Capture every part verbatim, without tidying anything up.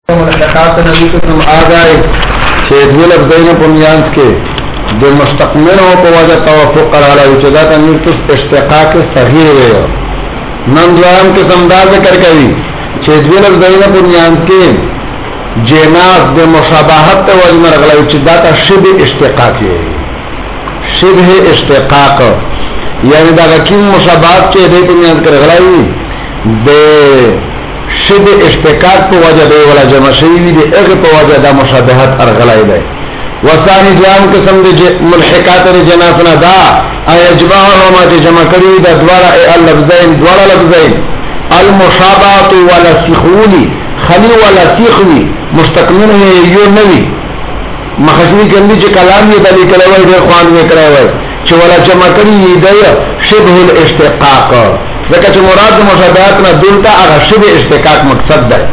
मुल्हक़ात नबी के तुम आ गए शेदुल अफज़ैन पुनियांस के जो मुस्तक़मिल हो को वजह तवफ़ुक़ कराला उचदा तमीर तुस इश्तिक़ाक़ सही हुए नन द्वाम के समदार में कर कही शेदुल अफज़ैन पुनियांस के जेनास बे मुशाबाहत ते वजह में रगला उचदा ता शिब इश्तिक़ाक़ है शिब है इश्तिक़ाक़ यानी दागा किम मुशाबाहत के दे पुनियांस के रगलाई बे शिब इश्तिक़ाक़ को वजह दे वाला जमा शहीदी दे एक को वजह दा मुशाबहत अरगलाई दे वसानी जाम के समझे मुल्हिकात रे जनासना दा अयजबाहु के जमा करी दा द्वारा अल लफ्ज़ैन द्वारा लफ्ज़ैन अल मुशाबाहत वाला सिखूली खली वाला सिखवी मुस्तकमिल है यो नवी मखसमी के अंदर जो कलाम ये दली करवाई दे ख्वान में करवाई जो वाला जमा करी दे शिबहुल इश्तिक़ाक़ लेकिन जो मुराद मुशाबहत ना दुलता अगर शिब इश्तिक़ाक़ मकसद है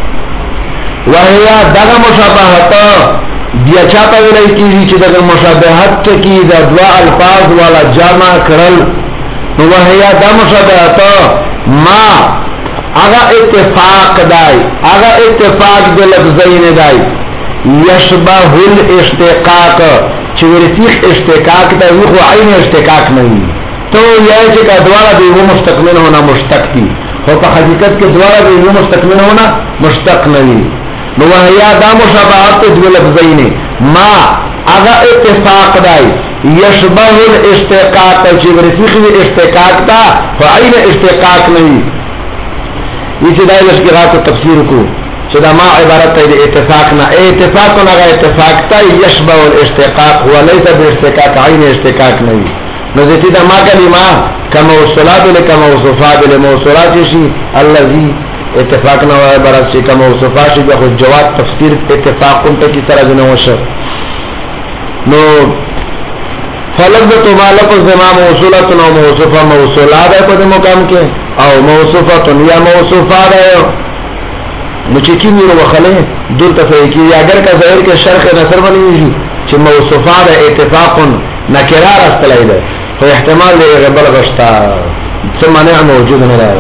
वह दगा मुशाबहत दिया चाहता विलाई की कि दगा मुशाबहत की दवा अल्फाज वाला जामा करल वह दा मुशाबहत माँ आगा इत्तेफाक दाई आगा इत्तेफाक दे लफ्ज़ैन दाई यशबहुल इश्तिक़ाक़ चिवरसीख इश्तिक़ाक़ ता वो आइन इश्तिक़ाक़ नहीं तो यह कि का द्वारा भी वो मुस्तकमिल होना मुश्तक थी और हकीकत के द्वारा भी वो मुस्तकमिल होना मुश्तक नहीं वह यादा मुशाबहत दो लफ्ज़ैन माँ आगा इत्तेफाक दाई यशबहुल इश्तिक़ाक़ चिवरसीख इश्तिक़ाक़ ता आइन इश्तिक़ाक़ नहीं इसी दाई इश्तिक़ाक़ को तफसीर को शुदा माँ इबारत है इत्तेफाक ना इत्तेफाक ना इत्तेफाक ता यशबहुल इश्तिक़ाक़ हुआ लैसा बिश्तिक़ाक़ आइन इश्तिक़ाक़ नहीं नज़ीती दा मा कलिमा कमौसुलात ले कमौसुफात ले मौसुलात शी अल्लज़ी इत्तेफाक ना हुआ इबारत से कमौसुफात शी बखुद जवाब तफसीर इत्तेफाक उन तक की तरह जने वश नो फलक तो मालक जमा मौसुलत नो मौसुफा मौसुलात है पद मुकाम के और मौसुफत या मौसुफात है मुझे की मीरो वखले दूर तफे की अगर का ज़ाहिर के शर्ख नसर बनी कि मौसुफात है इत्तेफाक नकिरार अस्तलाई है तो एहतमाल ले गबर गश्ता से माने मौजूद नहीं रहा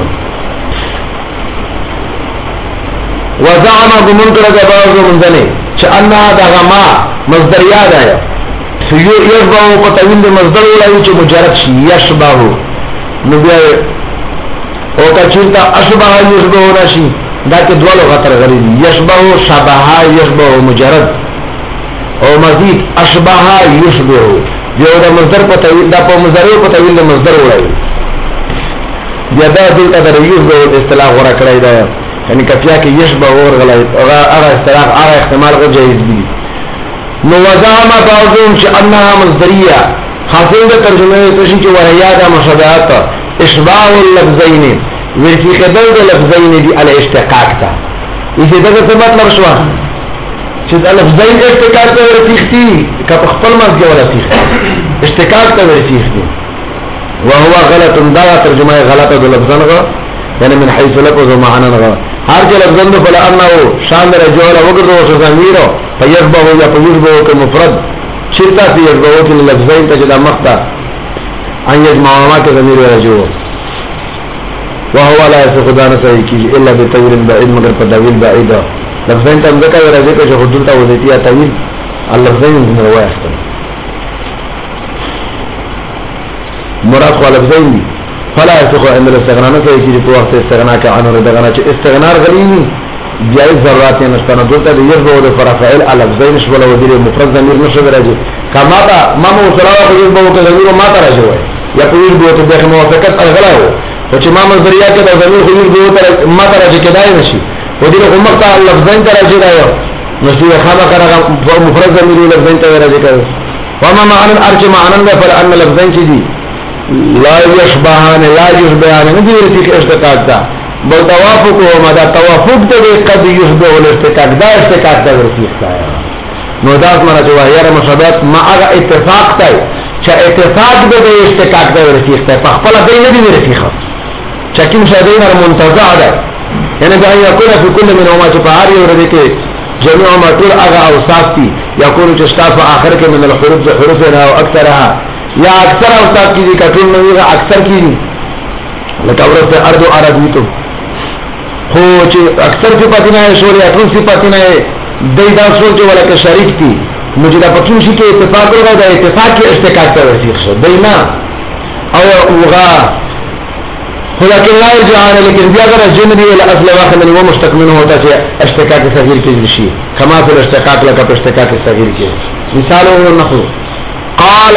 वज़अमा गुमुनकर गबर मुंजने अन्ना दगमा मजदर याद आया यशबाहु को तवील मजदर उलाई जो मुजरद यशबाहु मुझे ओ का चिंता अशबाह यशबाहु नशी दाके द्वालो खतर गरीब यशबाहु शबाहा यशबाहु मुजरद और मजीद अशबाहा युशबाहु जो मजदर को तवील दा पर मजदर को तवील मजदर उड़ाई या दा दिल का दर युशबाहु इस्तिलाह हो रहा कराई दा यानी कफिया के यशबाहु और गलाई और आरा इस्तिलाह आरा इस्तेमाल को जायज भी नो वज़ामा बाज़ुम श अन्नहा मजदरिया हासिल दा तर्जुमे तशी के वहयादा मुशाबहत इशबाहुल लफ्ज़ैन विरसी कदल दे लफ्ज़ैन दी अल इश्तिक़ाक़ था इसी दगा से मतलब शवा शिद अल लफ्ज़ैन इश्तिक़ाक़ का रसीखती का पख्पल मस के रसीख इश्तिक़ाक़ का रसीखती वह हुआ गलत उम्दा तर्जुमा गलत दो लफ्ज़न का यानी min haythu लफ़ज़ व माना का हर के लफ्ज़न दो फला अन्नहु शान रजूल वगदो समीरो फयशबहु या फयशबहु के मुफरद शिरता से यशबहु के लफ्ज़ैन तजदा मख्ता अन यजमामा के ज़मीर रजू वह हुआ ला ऐसे खुदा न सही की इल्ला बितवील बाइद मगर पर तवील बाइद लफ्ज़ैन तम का रजे के जो हुदूद था वो देती है तवील अल लफ्ज़ैन में हुआ है मुराद को लफ्ज़ैन भी फला ऐसे को अंदर इस्तिग़ना न सही की तो वक्त इस्तिग़ना का अन और दगना च इस्तिग़ना गरीबी जायज ज़रूरत है नस्ताना दूसरा दियर वो दे फराफ़ाइल अल लफ्ज़ैन शबला वो दिले मुफरद ज़मीर नशब रजे का माता मामू सलावा को वो के ज़मीर माता रजे है या कोई भी तो देख मुवाफ़क़त अलगला हो तो चिमाम ज़रिया के ज़मीर कोई भी तो माता रजे के दाई नशी वो दिले उम्मत अल लफ्ज़ैन का रजे दायो नस्ती खामा करा मुफरद ज़मीर लफ्ज़ैन का रजे का वमा मानन अर्ज मानन में फल अन लफ्ज़ैन चीज़ी ला यशबहान ला युशबहान नहीं रसीख इश्तिक़ाक़ था बल तवाफ़ुक़ हो मदा तवाफ़ुक़ तो कद युशबहुल इश्तिक़ाक़ दा इश्तिक़ाक़ का रसीख था नोदास माना जो यार मुशाबहत मा आगा इत्तेफाक था चा इत्तेफाक दे दे इश्तिक़ाक़ का रसीख था पखपला दे नहीं रसीख चकिन शादीन और मुंतज़ा है यानी जहाँ यकुल फी कुल्ल मिनहुमा चुपारी और देखे जमीउहुमा तुल आगा अवसाफ थी यकुल चस्ताफ आखिर के मिनल हुरूफ से हुरूफ ना अक्सर रहा या अक्सर अवसाफ की कठिन नहीं अक्सर की लेकिन से अर्द अरब भी तो خو چې اکثر صفاتونه شوري اټول صفاتونه دای دا سوچ ولا کې شریک دي نو چې دا پکې شي کې اتفاق وکړي دا اتفاق کې اشتقاق ته ورسیږي شو دینا او وغا ولكن لا يرجعان لكن بیا اگر جن دی ول اصل واحد من هو مشتق منه ہوتا ہے اشتقاق صغیر کې شي کما فی الاشتقاق لك اشتقاق صغیر کې مثال هو نحو قال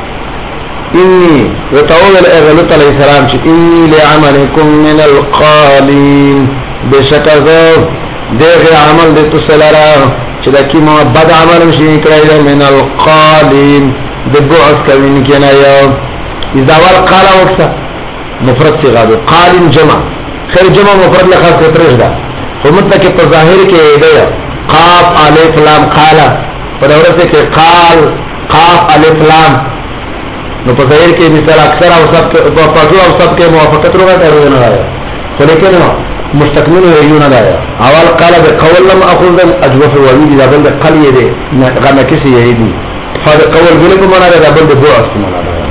اني وتقول اغلط علیہ السلام چې اني لعملكم من القالين بشکر دغه عمل د تسلرا چې د کیمه بد عمل مشي کړی من القالين د بعث کوي کنه یو اذا ور قال وقت مفرد صيغه ده قالين جمع خیر جمع مفرد له خاص ترش ده هم ته په ظاهر کې دی قاف الف لام قال په دورته کې قال قاف الف لام نو په ظاهر کې مثال اکثر او سب په پټو او سب کې موافقت وروغه نه راځي خو لیکن مستقمن یونه ده اول قال بقول لم اخذ اجوف الوليد ده بل قليه ده غنه کې سي دي هذا قول بل په معنا ده بل ده بعث معنا ده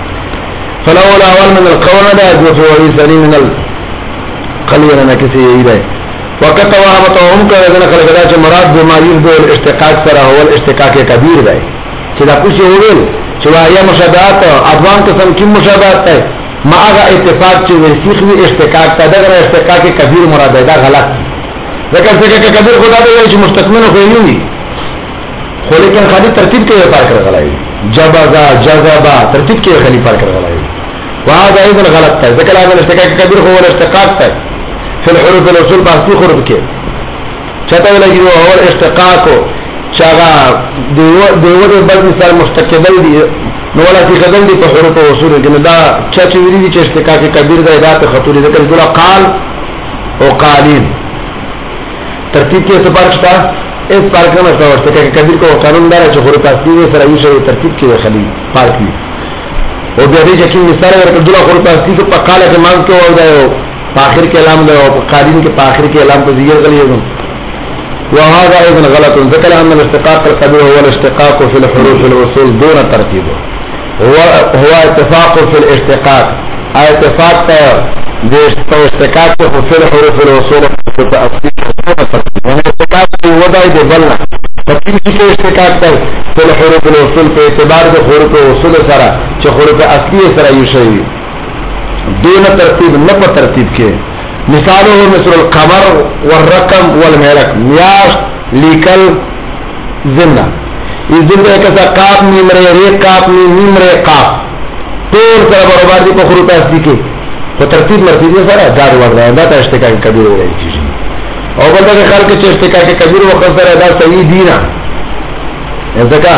فلولا اول من القول ده اجوف الوليد ثاني من القليه غنه کې سي ده وقت وهمتهم كذا خلق ده چې مراد به ما يذ الاشتقاق سره هو الاشتقاق کبیر ده چې دا کوشش وګورئ چې وایا مشابهات ادوان قسم کی مشابهت ہے ما هغه اتفاق چې وسیخ وی اشتقاق ته دغه اشتقاق کبیر مراد ده غلط ځکه چې کبیر خدا دې چې مستقمن خو نه وي خو لیکن خالي ترتیب کې فرق راغلی جبذا جذبا ترتیب کې خالي فرق راغلی وهذا ايضا غلط ہے ځکه هغه اشتقاق کبیر هو اشتقاق ہے في الحروف الاصول باقي حروف کې چته لګي هو اشتقاق چاغا دیو دیو د بل مثال مستقبل دی نو ولا چې قدم دی په حروف او اصول کې دا چا چې ویلي دي چې اشتقاق کبیر د ادات خطوري ذکر کړه قال او قالین ترتیب کې څه فرق شته اس فرق نه شته اشتقاق کبیر کو قانون دار چې حروف اصلي سره یو شی ترتیب کې خلی فرق دی او بیا دې چې مثال ورکړه د حروف اصلي په قاله کې مان کې او دا په اخر کې اعلان ده او قالین کې په اخر کې اعلان په ذکر غلیږي وهذا ايضا غلط ذكر ان الاشتقاق الكبير هو الاشتقاق في الحروف الوصول دون ترتيبه هو هو اتفاق في الاشتقاق اتفاق ده اشتقاق في الحروف الوصول دون ترتيبه يعني اشتقاق وضع ده بلنا فكيف في اشتقاق في الحروف الوصول في اعتبار ده حروف الوصول سره چې حروف اصلي سره یو شي دون ترتیب نه په ترتیب کې مثاله مثل القمر والرقم والملك میاش لیکل زنده زنده کسا قاف میم ری ری قاف میم ری قاف طول سره برابر دي په حروف اصلي کې په ترتیب مرتبه سره دا ورغلا دا ته اشتقاق کبیر وایي کیږي او بل دا خلک چې اشتقاق کبیر وخت سره دا صحیح دي نه ځکه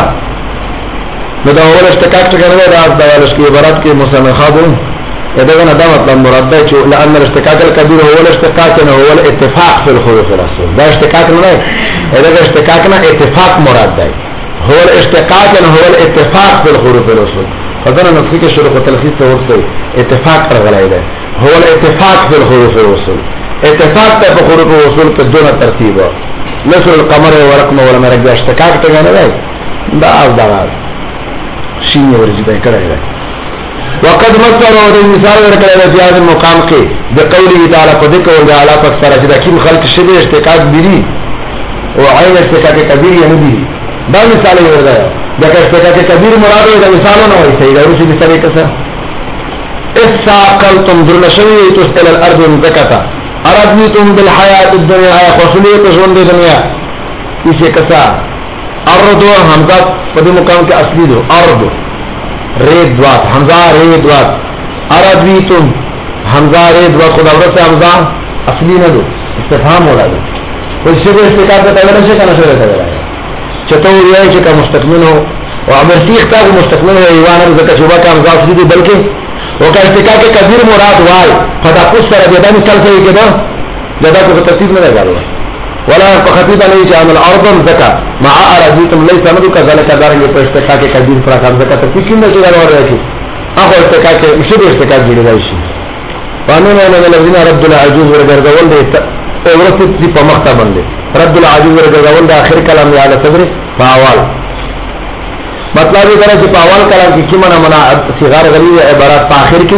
نو دا اول اشتقاق څنګه دا د ولش کې عبارت کې مصنفه ده اذا دا مطلب مراد ده چې لأن الاشتقاق الكبير هو الاشتقاق نه هو الاتفاق في الحروف الاصل دا اشتقاق نه اذا اشتقاق نه اتفاق مراد ده هو الاشتقاق نه هو الاتفاق في الحروف الاصل فضلنا نفسي کې شروع تلخیص ته ورته اتفاق راغلی ده هو الاتفاق في الحروف الاصل اتفاق ته په حروف الاصل په دونه ترتیب مثل القمر ورقم ولا مرګ اشتقاق ته نه ده دا او دا شینه ورځي به کړی وقد مثلوا المثال ورکړل په هغه مقام کې د قوله تعالی په دې کول د اعلی په سره چې د کیم خلق شبه اشتقاق دي او عین اشتقاق کبیر یې نه دي دا مثال یې ورته د اشتقاق کبیر مراد د مثالونو وایي چې دا ورسې د سره کسه اساقلتم درنشوي تستل الارض مزکتا اردتم بالحیات الدنیا خصوصیت ژوند د دنیا یې کسا ارض حمزه په دې مقام کې اصلي دو ارض رید دوات حمزه رید دوات اردویتم حمزه رید دوات خدا ورسه حمزه اصلی نه دو استفهام ولا دو کوئی شبه اشتقاق ته ولا شي کنه شوی ته ولا چته ویای چې کا مستقمن او امر سی اختار مستقمن او ایوان زکه چې وکه حمزه اصلی دي بلکې وکه اشتقاق کبیر مراد وای فدا کو سره د دې مثال څه کېده دا کو ترتیب نه راغلی ولا فخطيب عليه جعل الارض زكاه مع اراضيكم ليس مدو كذلك دارنګ په اشتقاق کبیر پر کار زکات ته کیند چې دا ور راځي هغه اشتقاق مشه د اشتقاق جوړ راشي قانون نه الذين رد العجوز ورغول دي اورته دي په مخته باندې رد العجوز ورغول د اخر کلام علی صدر فاوال مطلب دا چې په اول کلام کې کیمه نه منا صغار غلی عبارت په اخر کې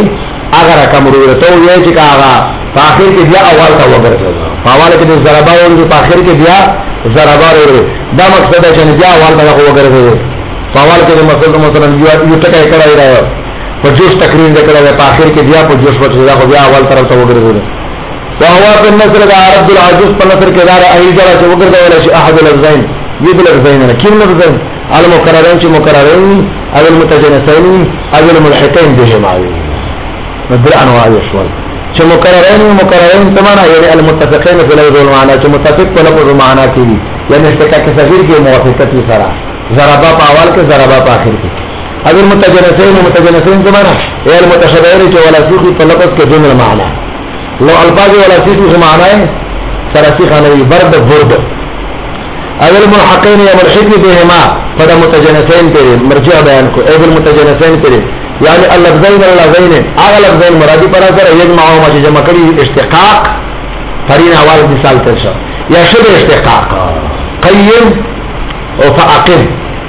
هغه رقم ورته ته وایي چې هغه په اخر کې بیا اول ته وګرځي په اول کې د ضربا ورته په اخر کې بیا ضربا ورته دا مقصد دی چې بیا اول ته وګرځي په اول کې مثلا مثلا یو ټکی کړای راځي په جوش تقریر کړای په اخر کې بیا په جوش ورته دا بیا اول طرف ته وګرځي وهو في النصر دا عرض العجوز په نصر کې دا ای جره چې وګرځول شي احد اللفظين يد لفظين كم لفظين على مكررين چې مكررين او المتجانسين او الملحقين بهما مدر انواع يشمل چې مكررين مكررين سمانا يعني المتفقين في لفظ المعنى چې متفق په لفظ المعنى کې يعني استکاک صغیر کې موافقت سره ضربا په اول کې ضربا په اخر کې او المتجانسين متجانسين سمانا هي المتشابهين چې ولا سيخي په لفظ کې دون المعنى لو الفاظ ولا سيخي معناه سرسيخ عن برد برد او الملحقين یا ملحق بهما فدا متجانسين تیرے مرجع بیان کو ایب المتجانسين تیرے یعنی اللفظین اللفظین اغا لفظین مرادی پر اثر یجمعهما چې جمع کړي اشتقاق فرین اول مثال ترشا یا شبه اشتقاق قیم او فاقم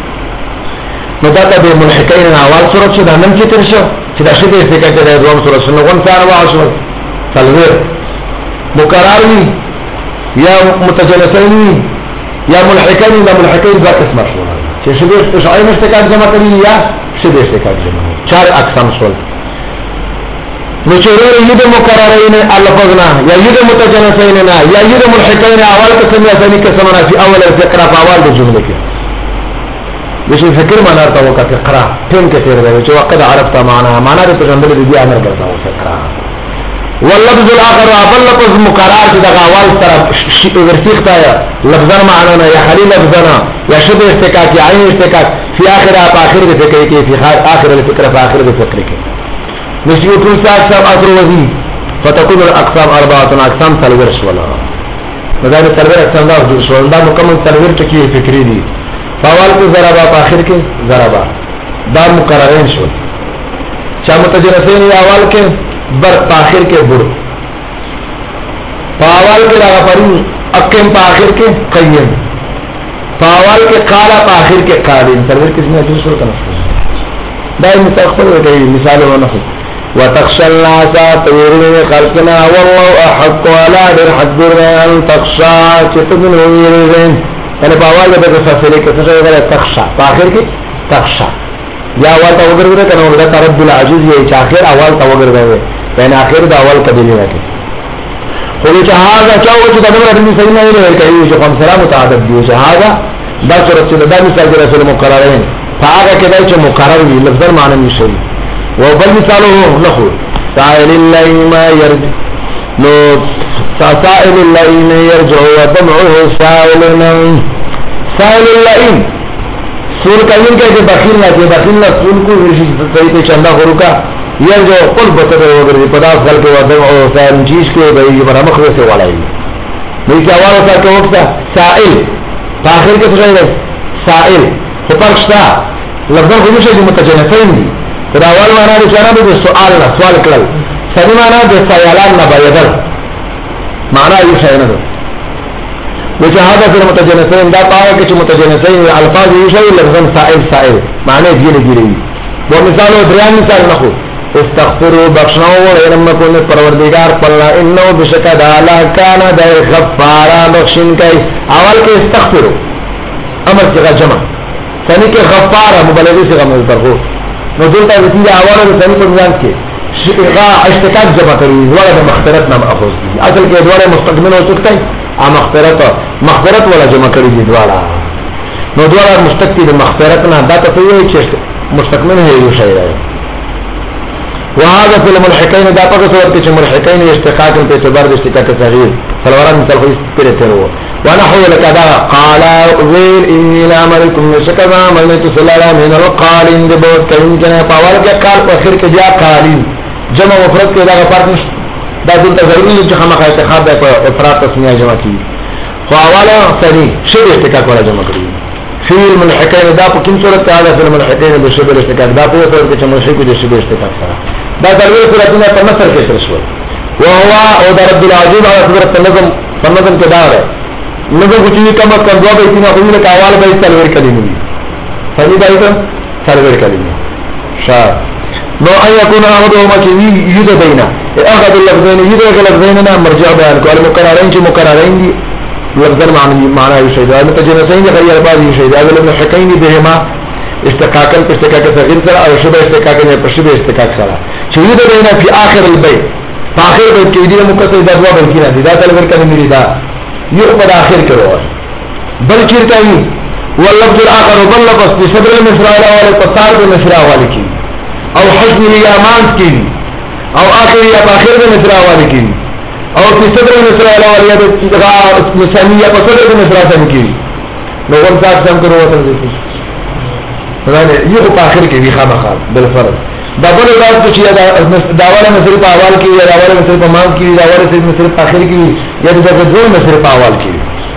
نو دا ته به ملحقین اول صورت شو دا نن چې ترشا چې دا شبه اشتقاق دی دوم صورت شنو غون ثار واشو تلویر مقرر وی یا متجانسین یا ملحقین یا ملحقین دا قسم شو چې شبه اشعای اشتقاق جمع کړي یا شبه اشتقاق جمع چار اقسام شول نو چرور ید مکررین الفظنا یا ید متجانسین نا یا ید ملحقین اول قسم یا ثانی قسم نا فی اول الفقره فاول د جمله کې وش فکر معنا ته وکړه فقره ټیم کې تیر دی چې وقد عرفت معنا معنا د پرندل دی امر کرتا و فقره واللفظ الاخر اول لفظ مقرر چې د اول طرف ورسیختا یا لفظا معنا یا خلیل لفظنا یا شبه اشتقاق یا عین اشتقاق فی اخر اخر الفقره کې فی اخر الفقره فاخر الفقره کې نشيو كل ساعة سام أثر وزي فتكون الأقسام أربعة أقسام تلوير شولا مدار تلوير أقسام دا أفضل شولا دا مكمل تلوير تكيه فكري دي فاول کے ضربا پاخر کے ضربا دا مقررین شولا چا متجنسین اول کے بر پاخر کے بر فاول کے لاغا پرین اقیم پاخر کے قیم فاول کے قالا پاخر کے قالین تلوير کس میں أجل شولا تنسل دا مستقبل وكي مثال ونحو وتخشى الناس تورين خلقنا والله أحق ولا در حدنا أن تخشى تتبن ويرين يعني فأولا بدأ فاسلي كتشى يقول تخشى فآخر كي تخشى يا أول توقر بره كان أولا ترد العجيز يأيش آخر أول توقر بره يعني آخر دا أول قدلين لكي قولوا هذا چاو چه تدمر أدني سيدنا إليه الكريم شخص سلام متعدد ديوش هذا دا سورة سورة دا مثال رسول مقررين فآغا كداي چه مقرر وي لفظا معنی میشي و بل مثاله نخو سائل اللئیم ما يرجع نو سائل اللئیم يرجع ودمعه سائلنا سائل اللئیم سور کلین که چه بخیل نا چه بخیل نا سور کو سیده چنده خورو کا يرجع قل بطر وگردی پداس خلق ودمعه سائل چیز کے بھئی مرا مخوی سے والائی نیسی اوالا سا که وقتا سائل فآخر کے سوچائی سائل خپرشتا لفظان خودشا جو متجنسین دی در اول مانا دی چانا دی سؤال نا سوال کلل سنی مانا دی سیالان نا بایدل مانا ایو شاینا دو وچه هذا فی المتجنسین دا پاوه که چه متجنسین الفاظ ایو شای لفظان سائل سائل معنی دین گیری وہ مثال و دریان مثال نخو استغفروا بخشناو ورینم کن پروردگار پلنا انو بشکد آلا کانا در غفارا بخشن کئی اول که استغفروا امر چگا جمع ثاني کے غفار مبالغه سے غمل ترغو نو دلته د دې اواله د ثاني په ځان کې شقا اشتقاق جمع کوي ولا د مغفرت نام اخذ دي اصل کې دواړه مستقبل او چکتای ا مغفرت مغفرت ولا جمع کوي دي دواړه نو دواړه مستقبل د مغفرت نه دا ته وایي چې مستقبل هي یو شی دی وهذا في الملحقين دا په صورت کې چې ملحقين اشتقاق په اعتبار د اشتقاق تغییر فلوران مثال خو سپیره ترو ونحو لك دا قال غير اني لا عملكم شكذا عملت صلى من القال ان بوت كين كان باور کې قال په اخر کې بیا قالین جمع مفرد کې دا فرق نشته دا د ضروري چې خامخا اتخاب په افراد تسنیه جمع کی خو اواله ثاني شی اشتقاق ولا جمع کړی في الملحقين دا په کوم صورت کې هغه الملحقين بشبه اشتقاق دا په صورت کې چې ملحق دي شبه اشتقاق سره دا دروي صورتونه په نصر کې تر شو وهو او د رب العزيز على صورت النظم فنظم کې دا ده نظم کوچنی کم از کم دو بیتی نا خودی لکه اول بیت سلویر کلمی ثانی بیت سلویر کلمی شاہ نو ان يكون احدهما چې یود بینه احد اللفظین یود اللفظین نه مرجع بیان کول مقررین چې مقررین دي لفظ معنی معنی شی دا متجنسین غیر الفاظ شی دا ولم حکین بهما استقاقا استقاق صغیر سره او شبه استقاق نه په شبه استقاق سره چې یود بینه فی اخر البيت په اخر بیت کې دې مقصد دا دوا بلکې نه دا تلور کړي مری دا یو په اخر کې وروه بل چیرته وي واللفظ الاخر بل لفظ في صدر المصرع الاول قصار المصرع الاول کی او حجم یا مانس کی او آخر یا باخر المصرع الاول کی او في صدر المصرع الاول یا مثانیه په صدر المصرع سم کی نو ور ځات سم کرو وته دي راځي یو په اخر کې وی خامخا بل فرض دا بل راځي چې دا اوله مصرع په اول کې یا اوله مصرع په مان کې یا اوله مصرع په اخر کې یا د دوه مصرع په اول کې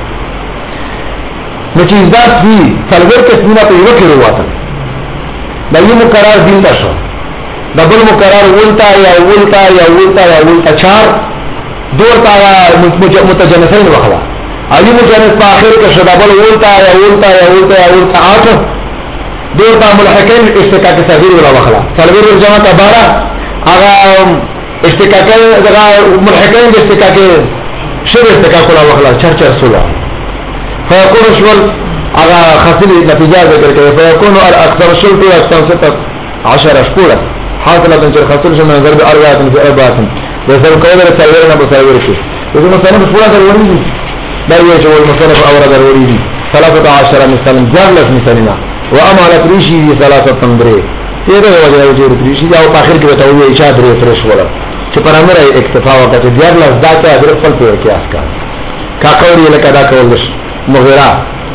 نو چې ذات وی څلور قسمونه په یو کې وروته دا یو مقرر دین تاسو دا بل مقرر ولتا یا ولتا یا ولتا یا ولتا چار دورتا متجنسین وخلا ایو مجنس په اخر کې شدا بل ولتا یا ولتا یا ولتا یا ولتا آٹھ دورتا ملحقین استقاق صغیر ولا وخلا څلور جمع کا بارہ هغه استقاق دغه ملحقین د استقاق شر استقاق ولا وخلا چار چار سولا فيكون شمال على خاصل نتيجة ذكر كده فيكون الأكثر شلط يستنصت عشر أشكولا حاصلة تنشر خاصل شمال ضرب أربعة في أربعة يسأل قوله لسائرنا بسائرك إذا مصنف فولا ضروري لا يجب المصنف أورا ضروري ثلاثة عشر مثلا جارلس مثلنا وأما لتريشي ثلاثة تنبري تیرے وجہ وجہ تريشي او آخر کې بتاوي إشاد درې فرش ولا چې پر امر اکتفا وکړي جارلس دا ته درې خپل په قياس کا کا قولي لکه دا کول مغیرہ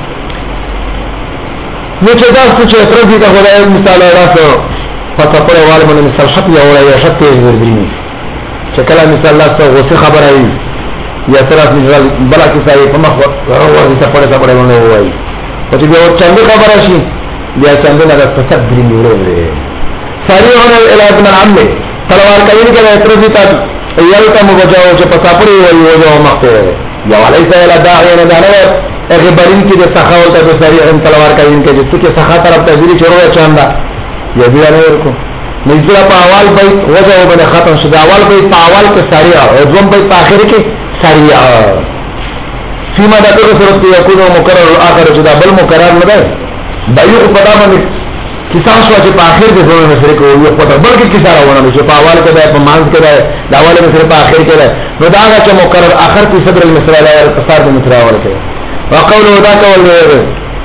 نو چې دا څه چې تر دې ته غوړای مثال راځو پته پرې والي باندې مثال شپ یا وړای شپ یې ورګرینی چې کله مثال تاسو غوسه خبره ای یا تر اصل مثال بلا کې ځای په مخ ورته ته پرې ته پرې باندې وایي او چې یو څنګه خبره شي بیا څنګه نه تاسو درې وړي ساری هونه الى ابن العم تلوار کوي کله تر دې ته یلته مبجاو چې پتا پرې وایي او مخته یا وليس الى داعي نه نه اغه برین کې د سخاوت او سریع ان تلوار کوي کې چې څه سخا طرف ته ځي چروه چاندا یا بیا نه ورکو نزله په اول بیت وجه باندې ختم شو دا اول بیت په اول کې سریع او دوم بیت په اخر کې سریع فيما دا ټول صورت یکونو مکرر الاخر چې دا بل مکرر نه ده دا یو په دامه کسان شو چې په اخر کې ځونه سره کوي یو په بلکې کساره ونه چې په اول کې ده په مانځ کې ده دا اول کې په اخر کې ده نو دا هغه چې مکرر اخر کې صدر المصرع او قصار المصرع ورته وقوله ذاك والغير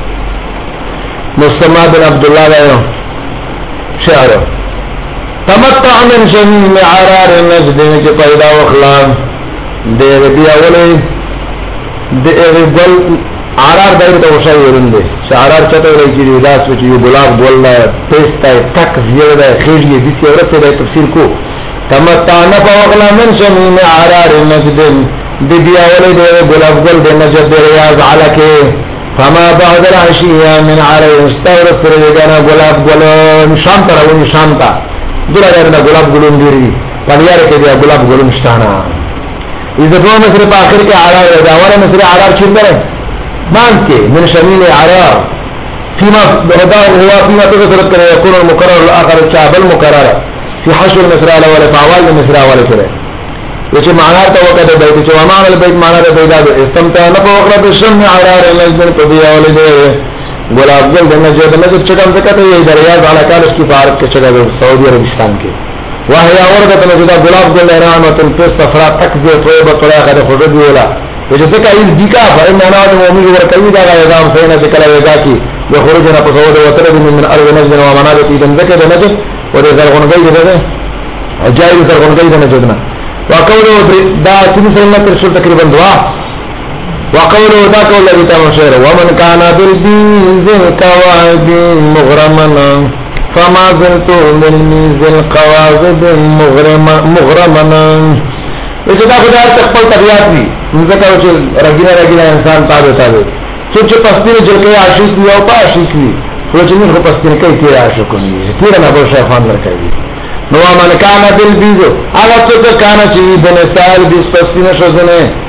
مستمع بن عبد الله له شعر تمتع من شميم عرار النجد چې پیدا وخلان دې دې اوله دې ګل عرار دایره ته وشي ورنده شعرار چته ولې چې وداس چې یو ګلاب ګول پېستا تک زیاده خېږي دې څه ورته د تفسیر کو تمتع نه وخلان من شميم عرار النجد دې بیا ولې دې ګلاب ګل دې نجد ریاض علکه فما بعد العشيه من علي مستورد فرجانا ګلاب ګل شام تر ونی شام تا دغه نه ګلاب ګلون دی پلیار کې دی ګلاب ګلون شتانا اذا دوه مصر په اخر کې عرار دا اوله مصر عرار چیرته مان کې من شميل عرار فيما هذا هو فيما تذكر كره يكون المكرر الاخر شابل مكرر في حشر مصر الاول فاول مصر الاول كده چې معنا ته وکړه د بیت چې معنا د بیت معنا د بیت د استمتاع نه په وکړه د شم عرار لجن په دی اول دی ګلاب ګل دنه چې دنه چې څنګه څه کوي د ریاض علی کالس کی فارق کې چګه سعودي عربستان کې وهي اورده ته چې دا ګلاب ګل رحمت په صفرا تک دې طيبه طلاقه د خود دی ولا چې څه کوي دیکا فإن معنا د مؤمن ور کوي دا نظام څنګه چې کله ودا کی د خروج نه په سعودي وتر من ارض نجد و منابت دې ذکر د نجد او د زرغونګي ده اجایب زرغونګي ده نجد نه وقوله دا تنسل متر شو تقريبا دعا وقوله دا قول الذي تمشير ومن كان بالبيز القواعد مغرمنا فما زلت من ميز القواعد مغرمنا اذا دا خدای تخپل طبيعت وي ځکه چې رګینه رګینه انسان تابع تابع چې پستینه جلکه عاشق وي او په عاشق وي خو چې موږ پستینه کوي چې عاشق وي تیر نه به شیطان ورکوي نو من کان بالبیز هغه څه کان چې بنسال بیس پستینه شوزنه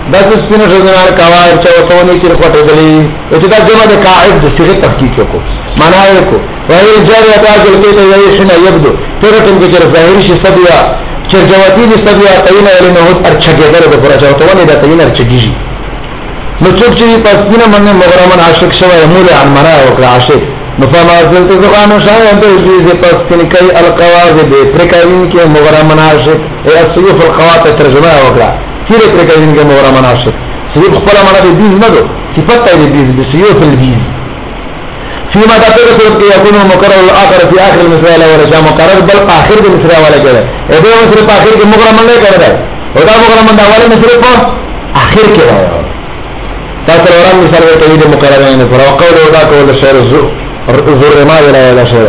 دا سپینه شوزنان قواعد چوتونی چې کوټه دلی چې دا جمع د قاعد د صيغه تحقیق کو معنا یې کو وایي جاری تاجل کې ته یې شنه یبدو تر ټیم کې چې ظاهري شي سبیا چې جواتي دي سبیا تینه ولنه هو ارچګه ده پر چوتونی دا تینه ارچګي نو څوک چې پس دینه باندې مغرمن عاشق شوی مولا عن مرا او عاشق نو فما زلت زبان شاهد دې پس کې کوي القواعد دې پرکاین کې مغرمن عاشق ای اصوف القواعد ترجمه وکړه سیره پرکاین کې مغرمن عاشق سیف خپل معنا دې دې نه دو صفات دې دې دې سيوف البيز فيما تذكر کې يكون مقرر الاخر في اخر المثال ولا جاء مقرر بل اخر المثال ولا کړه اې دې مثال په اخر کې مغرمن نه کړه او دا مغرمن دا ولا مثال په اخر کې راځي تاسو وران مثال ورته دې مقرر نه پر او قول ودا کول شعر زو زر ما ولا ولا شعر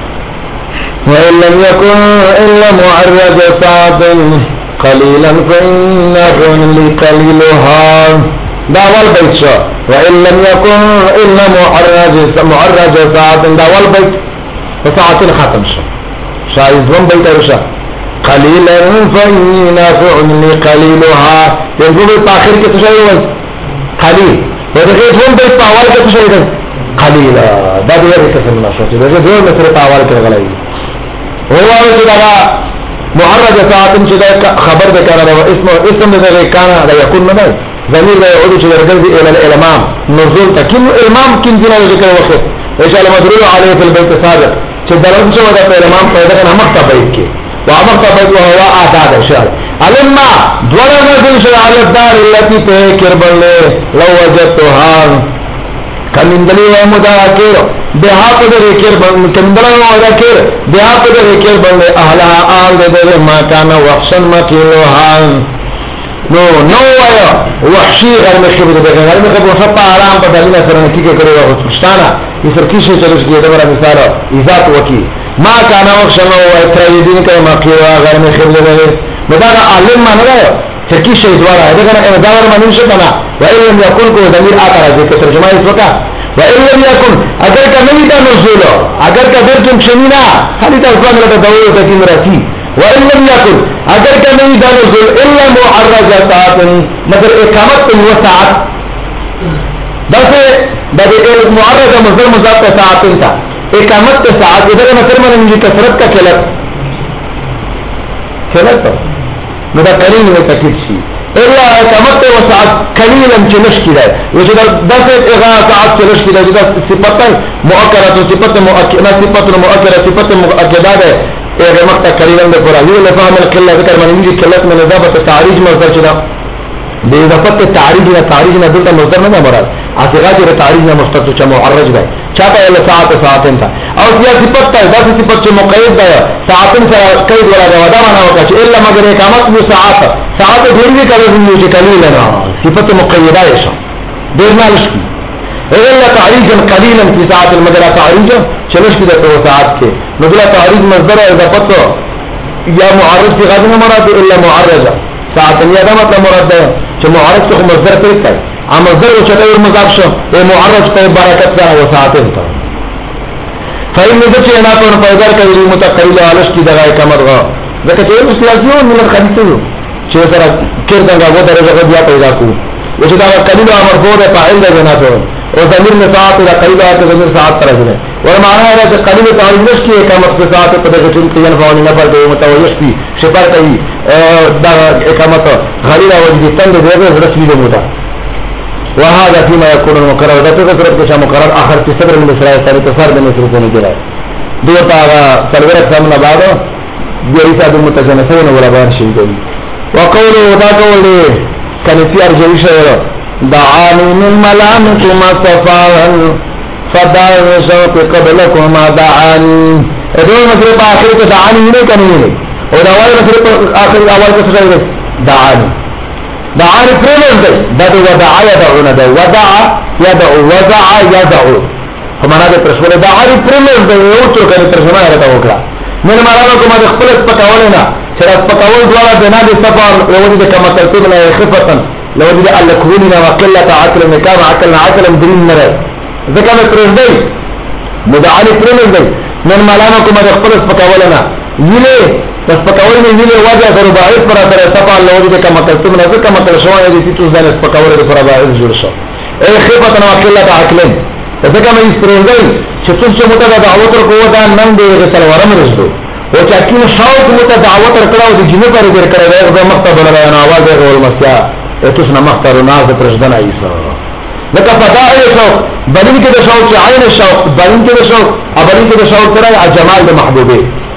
وإن لم يكن إلا معرج ساعة قليلا فإنه لقليلها داول بيت شو وإن لم يكن إلا معرج معرج ساعة داول بيت وساعة ختم شو شايز من بيت رشا قليلا فإنه لقليلها يقول الآخر كتشيء قليل ودغيت من بيت طاول كتشيء قليلا دا دې قسم نشو چې دغه ډول مثره طاول کې غلای هو چې دا معرج ساعت چې دا خبر ده کړه او اسم اسم دې کان دا يكون نه ضمیر دا يعود چې ورګرځي الى الامام نزول تکم امام کیم دې نه ذکر وکړي ان شاء الله مدرو عليه في البيت السابق چې درځو شو دا امام پیدا کنه مکتب بیت کې ومکتب بیت هو اعداد شهر علما دوله نزل شو على الدار التي تكربل لو وجدتها کمندلی و مذاکر بها قدر کیر بند کمندلی و مذاکر بها قدر کیر بند اهلها آل در ما کان وحشن مکیلوها نو نو آیا وحشی غیر مخیب در غیر مخیب و سپا آرام پا دلینا سرنکی که کرو و خودشتانا یہ سرکیشی چلوش کیا دورا مثالا ایزات وکی ما کان وحشن و اترائیدین که مکیلوها غیر مخیب در مدانا علم ما نگایا ترکی شی دوارا ہے دیکھنا اندار منیم شکنا وَإِن لَمْ يَكُنْ کو ضمیر آتا رہا کہ ترجمہ اس وقت وَإِن لَمْ يَكُنْ اگر کا نہیں تا نزول اگر کا درجم شنینا خالی تا اسلام لگا دعوی تکیم رسی وَإِن لَمْ يَكُنْ اگر کا نہیں تا نزول إِلَّا مُعَرَّجَ ساعت مگر اقامت و ساعت بس بس معرض مصدر مضاف ساعت تا اقامت ساعت ادھر مصدر من کثرت کا کلت کلت نو دا قلیل و تکید شي الا اقامت و ساعت قلیلا چنش کی ده وجه دا دس اغا ساعت چنش کی ده دا صفت مؤکده صفت مؤکده صفت مؤکده صفت مؤکده ده اغا مقطع قلیلا ده پر هي لفهم القله ذکر من يجي قلت من اضافه تعریج مصدر چدا باضافه تعریج نه تعریج نه دلته مصدر نه مراد اصغات تعریج نه مستقل چ معرج ده چاته له ساعت ساعتن تا او یا صفت ته دا صفت چې مقید ده ساعتن سره قید ولا دا ودا معنا وکړي چې الا مگر اقامت مو ساعت ساعت ډیر دي کله چې قليلا نه صفت مقیده شي ډیر نه شي الا تعریجا قليلا في ساعت المجرى تعریجا چلوش کې د ساعت کې نو دا تعریج مصدر اضافه یا معرج کی غاضی مراد الا معرجا ساعت یا دا مطلب مراد ده چې معرج څخه مصدر ته مصدر وشتاور مضاف شو معرج په برکت سره وساعتن ته فإن ذكي انا په پیدار کوي متقیل علش کی دغه کمرغه ځکه چې مسلمانو من الخبيثو چې سره کېر څنګه و درجه بیا پیدا کو چې دا قلیل امر کو ده فاعل ده جناتو او ضمیر میں ساعت دا قلیل ہے ضمیر ساعت طرح ہے اور معنی ہے کہ قلیل تعریف کی اقامت سے ساعت پر کہ چن تین فاعل نہ پر دے متوجہ بھی شفاء کوي دا اقامت غلیل وجد تند دے رسمی دے متا وهذا فيما يكون المقرر ده تصرف کے مقرر اخر کی صدر من اسرائیل ثابت صار بن مصروف ہونے کے بعد دو تا سرور سامنا بعد جیسا دو متجنسین ولا بار شي کوي وقوله ودا قول كنسي ارجوي شعر دعاني من ملامك مصطفى فدار شوق قبلكما دعاني ادو مصرف اخر کو دعاني نہیں کرنی ہے اور اول مصرف اخر اول کو شعر دعاني دعاني پرمز ده ده ودع يدعونا ده ودع يدعو وزع يدعو فمانا ده پرشوله دعاني پرمز ده اوچو کنی ترجمه رتا وکړه من مارانو کومه د خپل سپکاولنا چې سپکاول دواړه بنا د سفر یو دي کما ترتیب لا خفتا لو دي الله كوننا وقله عقل مكان عقل عقل درين مره ذکر پرز ده مدعاني پرمز ده من مارانو کومه د خپل سپکاولنا ویلې پس پکاول نه ویلې واجه کړو باعث پر اثر صفا الله دې کما کتم نه کما کړ شو دې چې ځان پکاول دې پر باعث جوړ شو اے خفت نو اکله عقلن ځکه مې استرېږي چې څه مو ته دعوت ورکوه دا نن دې رسول ورم رسو او چې کله شاوت مو ته دعوت ورکړو دې جنو پر دې کړو دا مقصد ولا نه आवाज ورول مسیا اتوس نه مختار ناز پرځدان ایسا لکه فضائل شوق بلین کې د شوق چې عین الشوق بلین کې د شوق ابلین کې د شوق تر جمال د محبوبه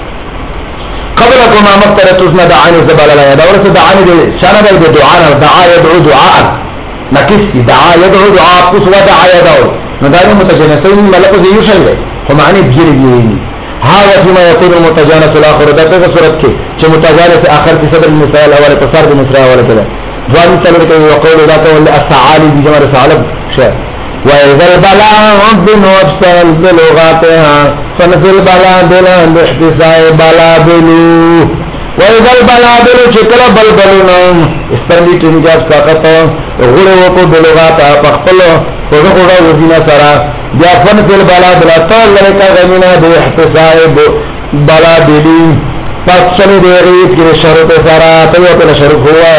قبل كما مختار اتوس نه د عین زبال لا دا ورته د عین شان د دعاء دعاء يدعو دعاء نکس دعاء يدعو دعاء قص ودعاء يدعو ندار متجانسين ملفظ يشل هم معنی بجري هذا فيما يكون المتجانس الاخر ده څه صورت کې چې متجانس اخر کې صدر المثال اول تصار بمثال اول كده ځوان څلور کې وقول ذات ول السعالي بجمع ثعلب شاء واذا البلاء بنفسل بلغاتها فنفي البلاء بلا باحتساء بلا بلو واذا البلاء بلو شكل بلبلنا استنبيت نجاب ساقط غلو کو بلغاتها فخپلو خدا خدا وزینا سرا بیا فنفي البلاء بلا طول لکا غمینا باحتساء بلا بلو پس چلی دیغیت کی شرط سرا تیوتل شرط ہوا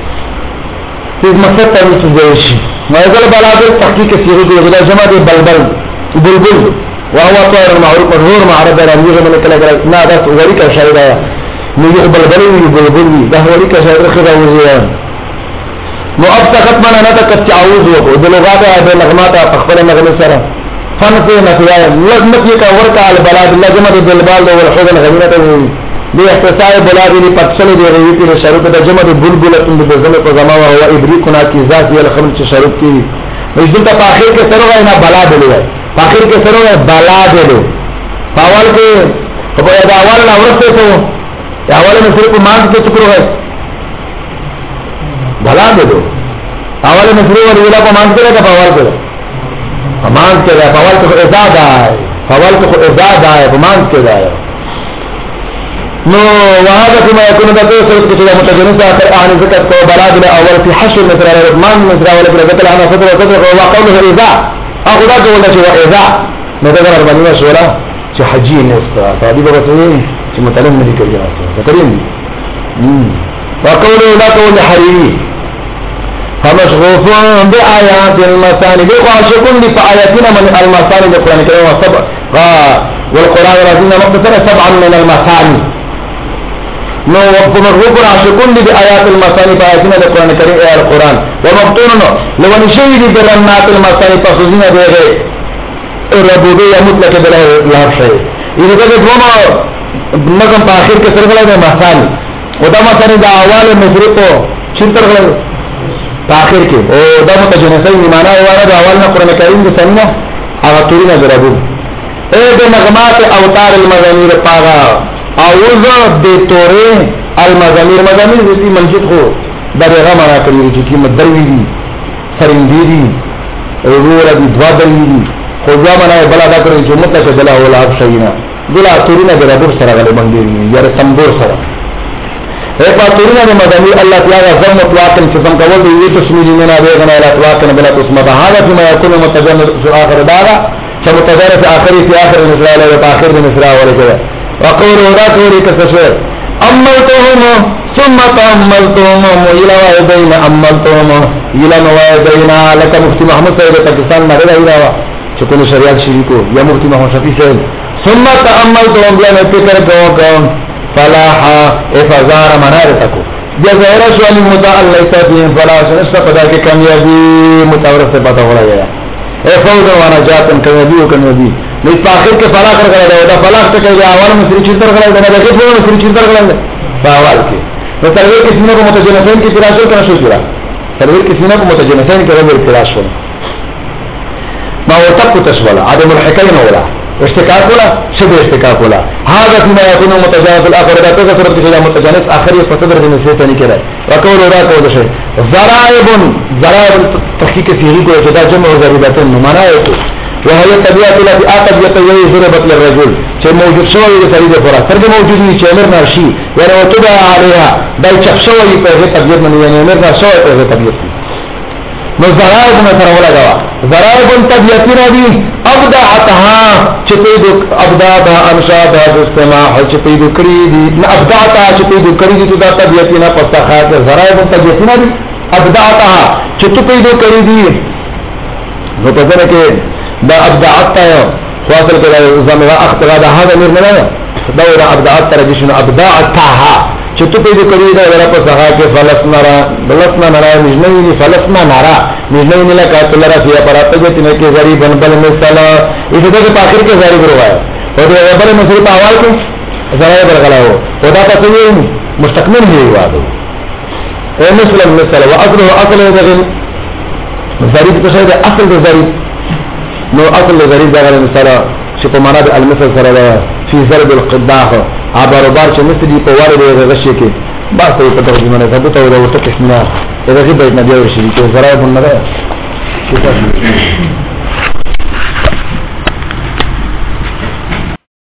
اس مقصد تاویل سزایشی ویزل بلادر تحقیق سیغی دی غدا جمع دی بلبل بلبل وهو طائر معروف مشهور معرض رمیغ من کلا کلا نا داس ولی کا شاید آیا نیو بلبلی وی بلبلی دا ولی کا شاید خدا وزیان نو اب تخت مانا نتا کت تعوض وکو دلغات آئے نغمات تخبر نغم سرا فن سے نفیاء لازمت یہ کا ورکا البلاد اللہ جمع دی بلبال دو والحوض نغمینتا ہوئی دي احتساء بلادي لپتشل دي غيتي لشروط د جمع د بلبلة د بزمه په زما او ابریکنا کی ذات یې خبر چې شروط کی وجد ته په اخر کې سره نه بلا دلوي په اخر کې سره بلا دلو اول کې په دا اول نه ورته ته اول نه صرف مان کې څکرو ہے بلا دلو اول نه صرف ولا په مان کې راځه په اول کې مان کې راځه په اول کې ازاد ہے په اول کې ازاد ہے په مان کې راځه نو وهذا فيما يكون ذاته سرط كتلا متجنس آخر أعني ذكت كو بلاد اول في حشر مثل الرحمن مثل أول في ذكت لعنى فتر وفتر وقوله إذا أخذ ذاك ولا شيء إذا نتذكر أربعين شولا شي حجي نستا فهذه بغسوين شي متلم ملك الجناس ذكرين وقوله ذاك ولا حريري فمشغوف بآيات المثاني بقاشق بآياتنا من المثاني بالقرآن الكريم والسبع والقرآن العظيم مقتصر سبعا من المثاني نو ومغروب عاشقون بآيات المثاني فآياتنا القرآن الكريم اي القرآن ومفتون لو نشوي برنات المثاني فخذين بيغي الربوبية مطلق بلا لحظ شيء اذا كده دوما نظم پاخر کے سرگلہ دے مثاني ودا مثاني دا اول مفرقو چنتر گلہ پاخر کے او دا متجنسي مانا وانا دا اولنا قرآن الكريم دے سننا اغطورين بربوب اے دے نغمات اوتار المزامیر پاغا اعوذ بتوره المزامیر مزامیر دې منجد خو درغه معنا کوي چې کی مدروي دي سرندې دي ورور دي دوا دي خو ځا معنا بلا دا کوي چې مطلق دلا ولا شينا دلا تورینه د رب سره غل باندې یاره سمبور سره اے په تورینه د مزامیر الله تعالی زم مطلق چې څنګه کول دي تسمیل نه نه غنا لا اطلاق بلا اسمه هذا فيما يكون متجمد في اخر دارا كمتجارة في آخر في آخر المسراء ولا في آخر المسراء ولا كذا وقول وراك وليك التشوير أملتهم ثم تأملتهم إلى وعيدين أملتهم إلى وعيدين لك مفتي محمد سيد پاکستان مدد إلى شكون شريعت شريكو يا مفتي محمد شفي سيد ثم تأملتهم بلا نفكر كوكم فلاحا افزار منارتكو جزائر سؤال المتاع ليس فيهم فلا سنشتق ذلك كم يبي متورث سے پتا ہو رہا ہے اے فوز وانا جاتن کمیدی و کمیدی لیکن پاخر کے فلاح کر گیا دا فلاح تک ہے اول میں سری چنتر کر گیا دا کہ وہ سری چنتر کر گیا باول کے تو ترویر کے سینوں کو متجنسین کی تلاش کرنا شروع کیا ترویر کے سینوں کو متجنسین کے رب تلاش کرنا ما وتق تشولا عدم الحكايه ولا اشتكاك ولا شبه اشتكاك ولا هذا فيما يكون متجانس الاخر اذا تذكر كذا متجانس اخر يستدر بنسبه ثاني كده وقول وراك ولا شيء ضرائب ضرائب تحقيق فيه کو جدا جمع ضريبات معناه وهي طبيعه التي اطبيت ضربت للرجل شيء موجود شوی د فريده فرا ترګه موجود ني چې امر ناشي يعني وتبع عليها دای چخ شوی په طبيعت من يعني امر ناشي په طبيعت نو ضرائب نه سره ولګوا ضرائب طبيعتي ردي ابدعتها چې په ابدعتها انشاء د استماع چې په دې کړی دي نه ابدعتها چې په دې کړی دي د طبيعتي نه پستخات ضرائب طبيعتي ردي ابدعتها چې په دې کړی دي نو په ځنه کې دا ابدعتها خاطر کې زموږه اختلاف ده هغه مر نه ده دا د ابدعت ترجیشن ابدعتها چې ته په دې کړی دا ور په څنګه کې فلسنا را فلسنا نرا نجنوي فلسنا نرا نجنوي لکه تل را فيه پراته چې نه کې غریب بل مثلا دې دغه په اخر کې غریب روایت او دې بل مسلې په اول کې زړه برغلاو خدا په دې مستقمن دی وادو اے مسلم مثلا واصله اصل دغه غریب څه دی اصل د غریب نو اصل د غریب دغه مثلا چې په معنا د المثل سره ده فی ضرب القداح عبر بار چې مثلی په واره د غشي کې بس په ترجمه نه ثبوت او ورته تسمیه دغه به نه دی ورشي چې زراعت نه ده